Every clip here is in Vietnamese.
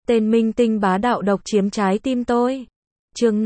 Tên minh tinh bá đạo độc chiếm trái tim tôi. Chương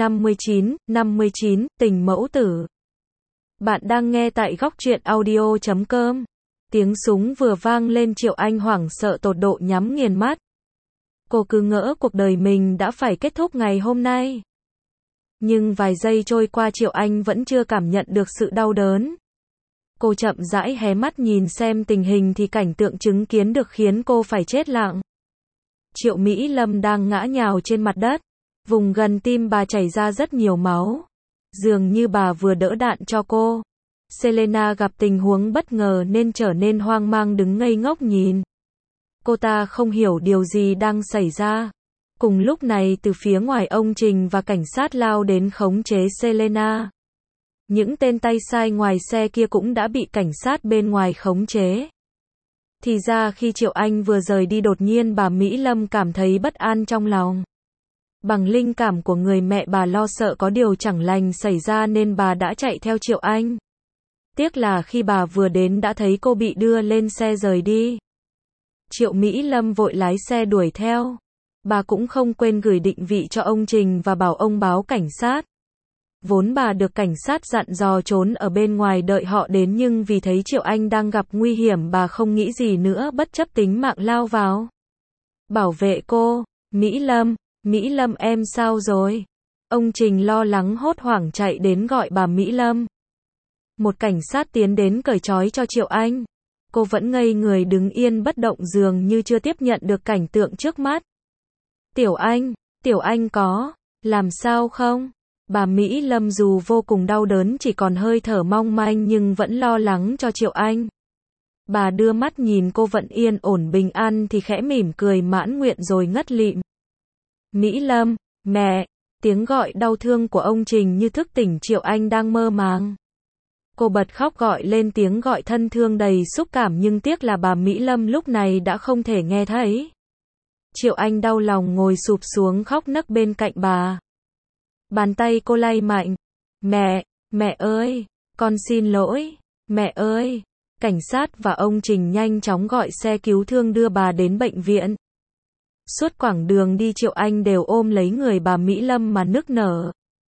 59, tình mẫu tử. Bạn đang nghe tại góc truyện audio.com. Tiếng súng vừa vang lên, Triệu Anh hoảng sợ tột độ nhắm nghiền mắt. Cô cứ ngỡ cuộc đời mình đã phải kết thúc ngày hôm nay. Nhưng vài giây trôi qua, Triệu Anh vẫn chưa cảm nhận được sự đau đớn. Cô chậm rãi hé mắt nhìn xem tình hình thì cảnh tượng chứng kiến được khiến cô phải chết lặng. Triệu Mỹ Lâm đang ngã nhào trên mặt đất. Vùng gần tim bà chảy ra rất nhiều máu. Dường như bà vừa đỡ đạn cho cô. Selena gặp tình huống bất ngờ nên trở nên hoang mang, đứng ngây ngốc nhìn. Cô ta không hiểu điều gì đang xảy ra. Cùng lúc này, từ phía ngoài, ông Trình và cảnh sát lao đến khống chế Selena. Những tên tay sai ngoài xe kia cũng đã bị cảnh sát bên ngoài khống chế. Thì ra khi Triệu Anh vừa rời đi, đột nhiên bà Mỹ Lâm cảm thấy bất an trong lòng. Bằng linh cảm của người mẹ, bà lo sợ có điều chẳng lành xảy ra nên bà đã chạy theo Triệu Anh. Tiếc là khi bà vừa đến đã thấy cô bị đưa lên xe rời đi. Triệu Mỹ Lâm vội lái xe đuổi theo. Bà cũng không quên gửi định vị cho ông Trình và bảo ông báo cảnh sát. Vốn bà được cảnh sát dặn dò trốn ở bên ngoài đợi họ đến, nhưng vì thấy Triệu Anh đang gặp nguy hiểm, bà không nghĩ gì nữa, bất chấp tính mạng lao vào. Bảo vệ cô. Mỹ Lâm em sao rồi? Ông Trình lo lắng hốt hoảng chạy đến gọi bà Mỹ Lâm. Một cảnh sát tiến đến cởi trói cho Triệu Anh. Cô vẫn ngây người đứng yên bất động, dường như chưa tiếp nhận được cảnh tượng trước mắt. Tiểu Anh có làm sao không? Bà Mỹ Lâm dù vô cùng đau đớn, chỉ còn hơi thở mong manh, nhưng vẫn lo lắng cho Triệu Anh. Bà đưa mắt nhìn cô vẫn yên ổn bình an thì khẽ mỉm cười mãn nguyện rồi ngất lịm. Mỹ Lâm, mẹ! Tiếng gọi đau thương của ông Trình như thức tỉnh Triệu Anh đang mơ màng. Cô bật khóc gọi lên, tiếng gọi thân thương đầy xúc cảm, nhưng tiếc là bà Mỹ Lâm lúc này đã không thể nghe thấy. Triệu Anh đau lòng ngồi sụp xuống khóc nấc bên cạnh bà. Bàn tay cô lay mạnh. Mẹ ơi, con xin lỗi, mẹ ơi. Cảnh sát và ông Trình nhanh chóng gọi xe cứu thương đưa bà đến bệnh viện. Suốt quãng đường đi, Triệu Anh đều ôm lấy người bà Mỹ Lâm mà nức nở.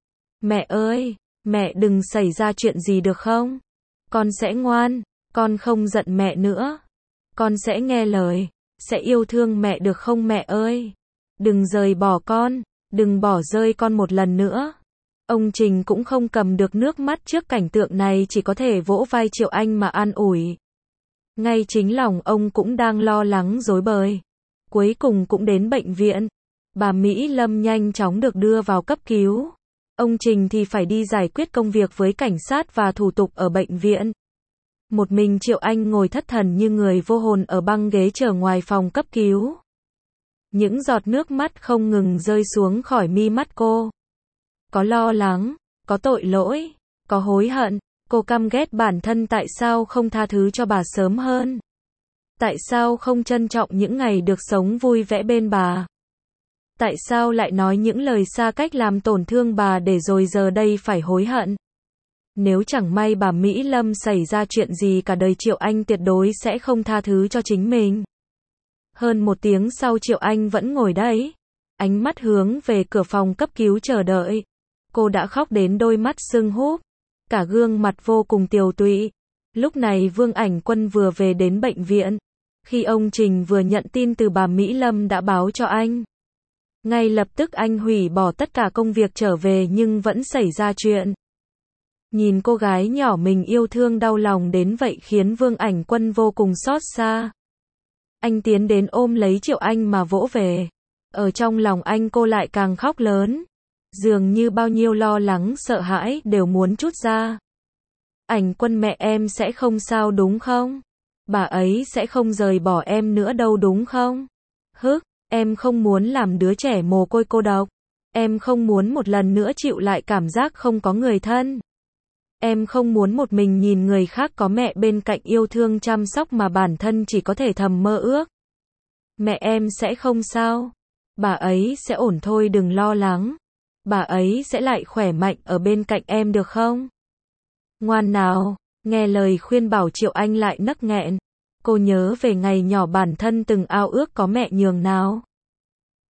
Mẹ ơi, mẹ đừng xảy ra chuyện gì được không? Con sẽ ngoan, con không giận mẹ nữa. Con sẽ nghe lời, sẽ yêu thương mẹ được không mẹ ơi? Đừng rời bỏ con, đừng bỏ rơi con một lần nữa. Ông Trình cũng không cầm được nước mắt trước cảnh tượng này, chỉ có thể vỗ vai Triệu Anh mà an ủi. Ngay chính lòng ông cũng đang lo lắng rối bời. Cuối cùng cũng đến bệnh viện. Bà Mỹ Lâm nhanh chóng được đưa vào cấp cứu. Ông Trình thì phải đi giải quyết công việc với cảnh sát và thủ tục ở bệnh viện. Một mình Triệu Anh ngồi thất thần như người vô hồn ở băng ghế chờ ngoài phòng cấp cứu. Những giọt nước mắt không ngừng rơi xuống khỏi mi mắt cô. Có lo lắng, có tội lỗi, có hối hận. Cô căm ghét bản thân, tại sao không tha thứ cho bà sớm hơn? Tại sao không trân trọng những ngày được sống vui vẻ bên bà? Tại sao lại nói những lời xa cách làm tổn thương bà để rồi giờ đây phải hối hận? Nếu chẳng may bà Mỹ Lâm xảy ra chuyện gì, cả đời Triệu Anh tuyệt đối sẽ không tha thứ cho chính mình. Hơn 1 tiếng sau, Triệu Anh vẫn ngồi đấy, ánh mắt hướng về cửa phòng cấp cứu chờ đợi. Cô đã khóc đến đôi mắt sưng húp, cả gương mặt vô cùng tiều tụy. Lúc này Vương Ảnh Quân vừa về đến bệnh viện. Khi ông Trình vừa nhận tin từ bà Mỹ Lâm đã báo cho anh. Ngay lập tức anh hủy bỏ tất cả công việc trở về, nhưng vẫn xảy ra chuyện. Nhìn cô gái nhỏ mình yêu thương đau lòng đến vậy khiến Vương Ảnh Quân vô cùng xót xa. Anh tiến đến ôm lấy Triệu Anh mà vỗ về. Ở trong lòng anh, cô lại càng khóc lớn. Dường như bao nhiêu lo lắng sợ hãi đều muốn trút ra. Ảnh Quân, mẹ em sẽ không sao đúng không? Bà ấy sẽ không rời bỏ em nữa đâu đúng không? Em không muốn làm đứa trẻ mồ côi cô độc. Em không muốn một lần nữa chịu lại cảm giác không có người thân. Em không muốn một mình nhìn người khác có mẹ bên cạnh yêu thương chăm sóc mà bản thân chỉ có thể thầm mơ ước. Mẹ em sẽ không sao. Bà ấy sẽ ổn thôi, đừng lo lắng. Bà ấy sẽ lại khỏe mạnh ở bên cạnh em được không? Ngoan nào. Nghe lời khuyên bảo, Triệu Anh lại nấc nghẹn. Cô nhớ về ngày nhỏ bản thân từng ao ước có mẹ nhường nào.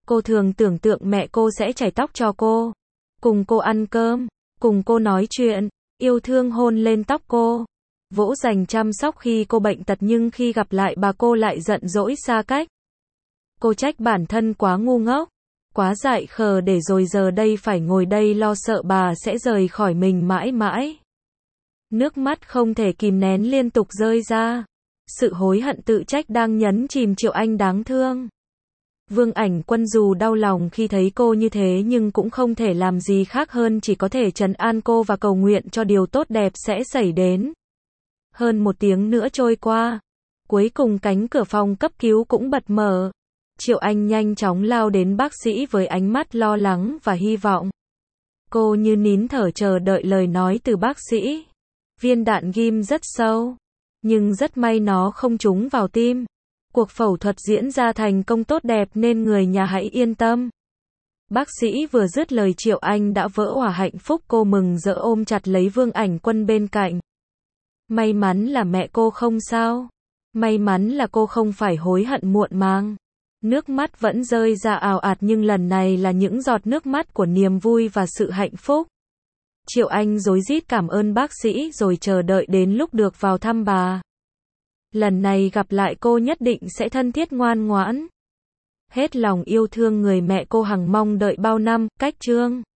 Cô thường tưởng tượng mẹ cô sẽ chải tóc cho cô, cùng cô ăn cơm, cùng cô nói chuyện, yêu thương hôn lên tóc cô, dỗ dành chăm sóc khi cô bệnh tật, nhưng khi gặp lại bà cô lại giận dỗi xa cách. Cô trách bản thân quá ngu ngốc, quá dại khờ để rồi giờ đây phải ngồi đây lo sợ bà sẽ rời khỏi mình mãi mãi. Nước mắt không thể kìm nén liên tục rơi ra. Sự hối hận tự trách đang nhấn chìm Triệu Anh đáng thương. Vương Ảnh Quân dù đau lòng khi thấy cô như thế nhưng cũng không thể làm gì khác hơn chỉ có thể trấn an cô và cầu nguyện cho điều tốt đẹp sẽ xảy đến. Hơn 1 tiếng nữa trôi qua. Cuối cùng cánh cửa phòng cấp cứu cũng bật mở. Triệu Anh nhanh chóng lao đến bác sĩ với ánh mắt lo lắng và hy vọng. Cô như nín thở chờ đợi lời nói từ bác sĩ. Viên đạn ghim rất sâu, nhưng rất may nó không trúng vào tim. Cuộc phẫu thuật diễn ra thành công tốt đẹp nên người nhà hãy yên tâm. Bác sĩ vừa dứt lời Triệu Anh đã vỡ òa hạnh phúc, cô mừng rỡ ôm chặt lấy Vương Ảnh Quân bên cạnh. May mắn là mẹ cô không sao. May mắn là cô không phải hối hận muộn màng. Nước mắt vẫn rơi ra ào ạt nhưng lần này là những giọt nước mắt của niềm vui và sự hạnh phúc. Triệu Anh rối rít cảm ơn bác sĩ rồi chờ đợi đến lúc được vào thăm bà. Lần này gặp lại cô nhất định sẽ thân thiết ngoan ngoãn. Hết lòng yêu thương người mẹ cô hằng mong đợi bao năm. Cách chương